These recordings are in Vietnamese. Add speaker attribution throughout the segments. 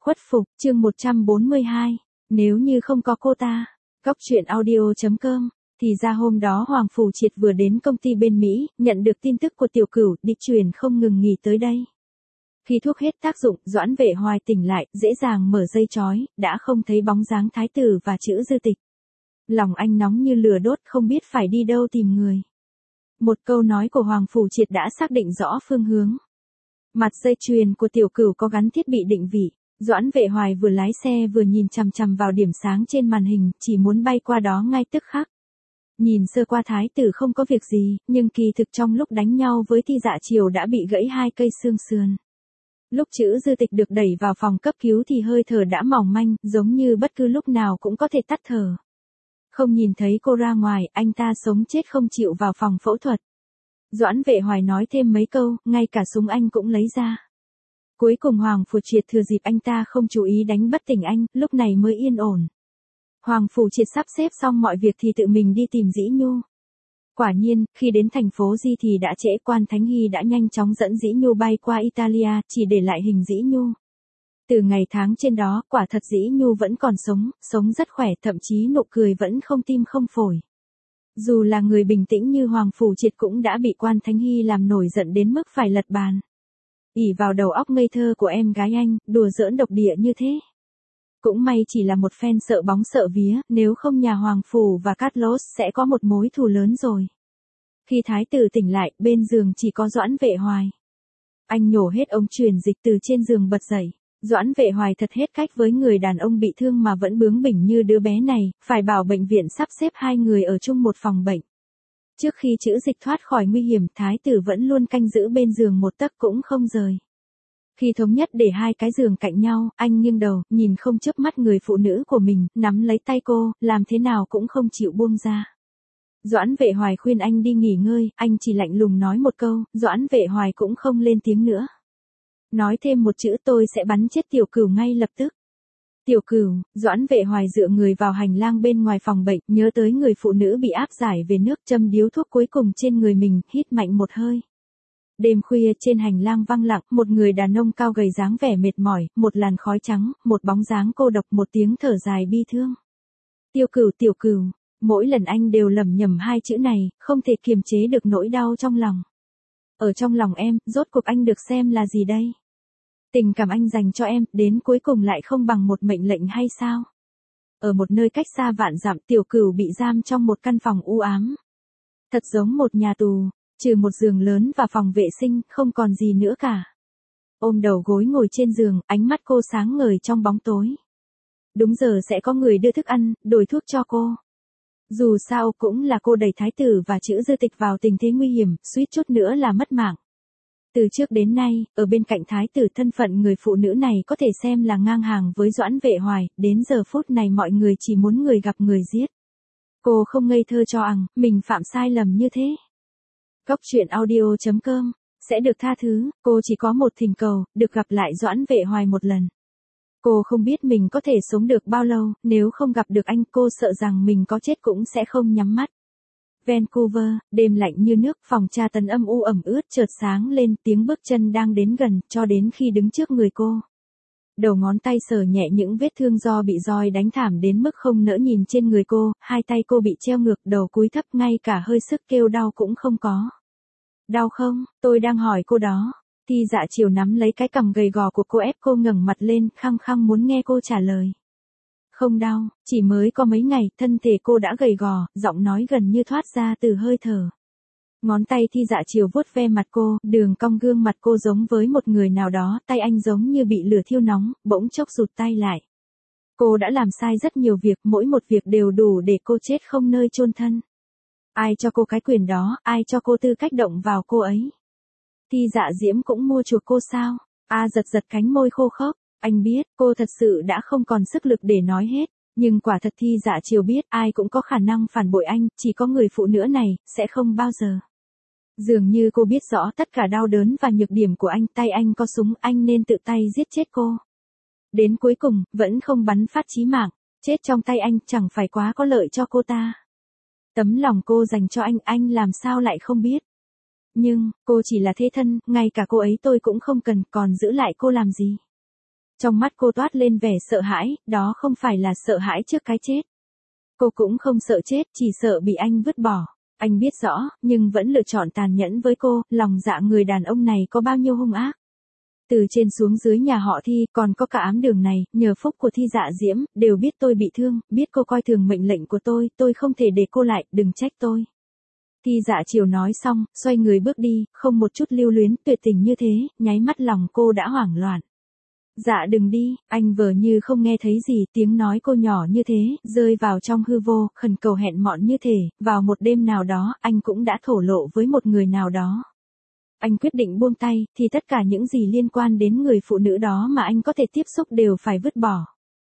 Speaker 1: Khuất phục, chương 142. Nếu như không có cô ta. Góc truyện audio.com. Thì ra hôm đó Hoàng Phủ Triệt vừa đến công ty bên Mỹ, nhận được tin tức của Tiểu Cửu, đi truyền không ngừng nghỉ tới đây. Khi thuốc hết tác dụng, Doãn Vệ Hoài tỉnh lại, dễ dàng mở dây trói, đã không thấy bóng dáng thái tử và chữ Dư Tịch. Lòng anh nóng như lửa đốt, không biết phải đi đâu tìm người. Một câu nói của Hoàng Phủ Triệt đã xác định rõ phương hướng. Mặt dây chuyền của Tiểu Cửu có gắn thiết bị định vị. Doãn Vệ Hoài vừa lái xe vừa nhìn chằm chằm vào điểm sáng trên màn hình, chỉ muốn bay qua đó ngay tức khắc. Nhìn sơ qua thái tử không có việc gì, nhưng kỳ thực trong lúc đánh nhau với Thi Dạ Triều đã bị gãy 2 cây xương sườn. Lúc chữ Dư Tịch được đẩy vào phòng cấp cứu thì hơi thở đã mỏng manh, giống như bất cứ lúc nào cũng có thể tắt thở. Không nhìn thấy cô ra ngoài, anh ta sống chết không chịu vào phòng phẫu thuật. Doãn Vệ Hoài nói thêm mấy câu, ngay cả súng anh cũng lấy ra. Cuối cùng Hoàng Phủ Triệt thừa dịp anh ta không chú ý đánh bất tỉnh anh, lúc này mới yên ổn. Hoàng Phủ Triệt sắp xếp xong mọi việc thì tự mình đi tìm Dĩ Nhu. Quả nhiên, khi đến thành phố Di thì đã trễ, Quan Thánh Hy đã nhanh chóng dẫn Dĩ Nhu bay qua Italia, chỉ để lại hình Dĩ Nhu. Từ ngày tháng trên đó, quả thật Dĩ Nhu vẫn còn sống rất khỏe, thậm chí nụ cười vẫn không tim không phổi. Dù là người bình tĩnh như Hoàng Phủ Triệt cũng đã bị Quan Thánh Hy làm nổi giận đến mức phải lật bàn. Ỷ vào đầu óc ngây thơ của em gái anh, đùa giỡn độc địa như thế. Cũng may chỉ là một fan sợ bóng sợ vía, nếu không nhà Hoàng Phủ và Carlos sẽ có một mối thù lớn rồi. Khi thái tử tỉnh lại, bên giường chỉ có Doãn Vệ Hoài. Anh nhổ hết ống truyền dịch từ trên giường bật dậy. Doãn Vệ Hoài thật hết cách với người đàn ông bị thương mà vẫn bướng bỉnh như đứa bé này, phải bảo bệnh viện sắp xếp 2 người ở chung một phòng bệnh. Trước khi chữ Dịch thoát khỏi nguy hiểm, thái tử vẫn luôn canh giữ bên giường một tấc cũng không rời. Khi thống nhất để 2 cái giường cạnh nhau, anh nghiêng đầu, nhìn không chớp mắt người phụ nữ của mình, nắm lấy tay cô, làm thế nào cũng không chịu buông ra. Doãn Vệ Hoài khuyên anh đi nghỉ ngơi, anh chỉ lạnh lùng nói một câu, Doãn Vệ Hoài cũng không lên tiếng nữa. Nói thêm một chữ tôi sẽ bắn chết Tiểu Cửu ngay lập tức. Tiểu Cửu, Doãn Vệ Hoài dựa người vào hành lang bên ngoài phòng bệnh, nhớ tới người phụ nữ bị áp giải về nước, châm điếu thuốc cuối cùng trên người mình, hít mạnh một hơi. Đêm khuya trên hành lang vắng lặng, một người đàn ông cao gầy dáng vẻ mệt mỏi, một làn khói trắng, một bóng dáng cô độc, một tiếng thở dài bi thương. Tiểu Cửu, mỗi lần anh đều lẩm nhẩm 2 chữ này, không thể kiềm chế được nỗi đau trong lòng. Ở trong lòng em, rốt cuộc anh được xem là gì đây? Tình cảm anh dành cho em, đến cuối cùng lại không bằng một mệnh lệnh hay sao? Ở một nơi cách xa vạn dặm, Tiểu Cửu bị giam trong một căn phòng u ám. Thật giống một nhà tù, trừ một giường lớn và phòng vệ sinh, không còn gì nữa cả. Ôm đầu gối ngồi trên giường, ánh mắt cô sáng ngời trong bóng tối. Đúng giờ sẽ có người đưa thức ăn, đổi thuốc cho cô. Dù sao cũng là cô đẩy thái tử và chữ Dư Tịch vào tình thế nguy hiểm, suýt chút nữa là mất mạng. Từ trước đến nay, ở bên cạnh thái tử, thân phận người phụ nữ này có thể xem là ngang hàng với Doãn Vệ Hoài, đến giờ phút này mọi người chỉ muốn người gặp người giết. Cô không ngây thơ cho rằng mình phạm sai lầm như thế. Góc truyện audio.com, sẽ được tha thứ, cô chỉ có một thỉnh cầu, được gặp lại Doãn Vệ Hoài một lần. Cô không biết mình có thể sống được bao lâu, nếu không gặp được anh cô sợ rằng mình có chết cũng sẽ không nhắm mắt. Vancouver, đêm lạnh như nước, phòng tra tấn âm u ẩm ướt chợt sáng lên, tiếng bước chân đang đến gần, cho đến khi đứng trước người cô. Đầu ngón tay sờ nhẹ những vết thương do bị roi đánh thảm đến mức không nỡ nhìn trên người cô, 2 tay cô bị treo ngược, đầu cúi thấp, ngay cả hơi sức kêu đau cũng không có. Đau không, tôi đang hỏi cô đó. Thi Dạ Triều nắm lấy cái cằm gầy gò của cô ép cô ngẩng mặt lên, khăng khăng muốn nghe cô trả lời. Không đau, chỉ mới có mấy ngày, thân thể cô đã gầy gò, giọng nói gần như thoát ra từ hơi thở. Ngón tay Thi Dạ Triều vuốt ve mặt cô, đường cong gương mặt cô giống với một người nào đó, tay anh giống như bị lửa thiêu nóng, bỗng chốc rụt tay lại. Cô đã làm sai rất nhiều việc, mỗi một việc đều đủ để cô chết không nơi chôn thân. Ai cho cô cái quyền đó, ai cho cô tư cách động vào cô ấy? Thi Dạ Diễm cũng mua chuộc cô sao? Giật giật cánh môi khô khốc. Anh biết, cô thật sự đã không còn sức lực để nói hết, nhưng quả thật Thi Dạ Triều biết ai cũng có khả năng phản bội anh, chỉ có người phụ nữ này, sẽ không bao giờ. Dường như cô biết rõ tất cả đau đớn và nhược điểm của anh, tay anh có súng, anh nên tự tay giết chết cô. Đến cuối cùng, vẫn không bắn phát chí mạng, chết trong tay anh chẳng phải quá có lợi cho cô ta. Tấm lòng cô dành cho anh làm sao lại không biết. Nhưng, cô chỉ là thế thân, ngay cả cô ấy tôi cũng không cần, còn giữ lại cô làm gì? Trong mắt cô toát lên vẻ sợ hãi, đó không phải là sợ hãi trước cái chết. Cô cũng không sợ chết, chỉ sợ bị anh vứt bỏ. Anh biết rõ, nhưng vẫn lựa chọn tàn nhẫn với cô, lòng dạ người đàn ông này có bao nhiêu hung ác. Từ trên xuống dưới nhà họ Thi, còn có cả ám đường này, nhờ phúc của Thi Dạ Diễm, đều biết tôi bị thương, biết cô coi thường mệnh lệnh của tôi không thể để cô lại, đừng trách tôi. Thi Dạ Chiều nói xong, xoay người bước đi, không một chút lưu luyến, tuyệt tình như thế, nháy mắt lòng cô đã hoảng loạn. Dạ đừng đi, anh vờ như không nghe thấy gì, tiếng nói cô nhỏ như thế, rơi vào trong hư vô, khẩn cầu hẹn mọn như thể, vào một đêm nào đó, anh cũng đã thổ lộ với một người nào đó. Anh quyết định buông tay, thì tất cả những gì liên quan đến người phụ nữ đó mà anh có thể tiếp xúc đều phải vứt bỏ.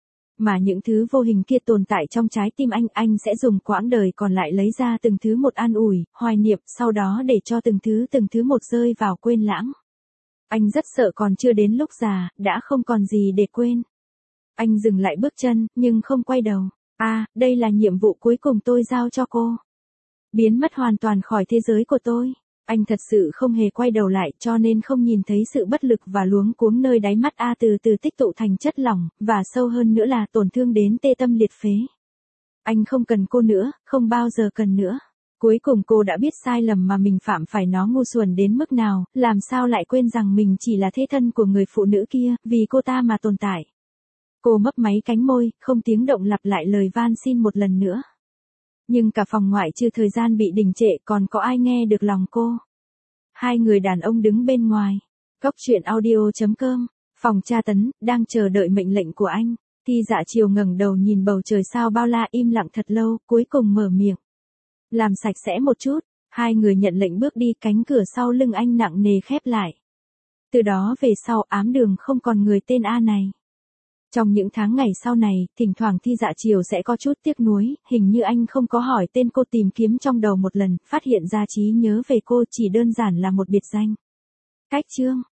Speaker 1: Mà những thứ vô hình kia tồn tại trong trái tim anh sẽ dùng quãng đời còn lại lấy ra từng thứ một an ủi, hoài niệm, sau đó để cho từng thứ một rơi vào quên lãng. Anh rất sợ còn chưa đến lúc già, đã không còn gì để quên. Anh dừng lại bước chân, nhưng không quay đầu. Đây là nhiệm vụ cuối cùng tôi giao cho cô. Biến mất hoàn toàn khỏi thế giới của tôi. Anh thật sự không hề quay đầu lại, cho nên không nhìn thấy sự bất lực và luống cuống nơi đáy mắt từ từ tích tụ thành chất lỏng, và sâu hơn nữa là tổn thương đến tê tâm liệt phế. Anh không cần cô nữa, không bao giờ cần nữa. Cuối cùng cô đã biết sai lầm mà mình phạm phải nó ngu xuẩn đến mức nào, làm sao lại quên rằng mình chỉ là thế thân của người phụ nữ kia, vì cô ta mà tồn tại. Cô mấp máy cánh môi, không tiếng động lặp lại lời van xin một lần nữa. Nhưng cả phòng ngoại trừ thời gian bị đình trệ còn có ai nghe được lòng cô. Hai người đàn ông đứng bên ngoài. Cóc truyện audio.com, phòng tra tấn, đang chờ đợi mệnh lệnh của anh. Thi Dạ Chiều ngẩng đầu nhìn bầu trời sao bao la im lặng thật lâu, cuối cùng mở miệng. Làm sạch sẽ một chút, hai người nhận lệnh bước đi, cánh cửa sau lưng anh nặng nề khép lại. Từ đó về sau ám đường không còn người tên A này. Trong những tháng ngày sau này, thỉnh thoảng Thi Dạ Chiều sẽ có chút tiếc nuối, hình như anh không có hỏi tên cô, tìm kiếm trong đầu một lần, phát hiện ra trí nhớ về cô chỉ đơn giản là một biệt danh. Cách chương.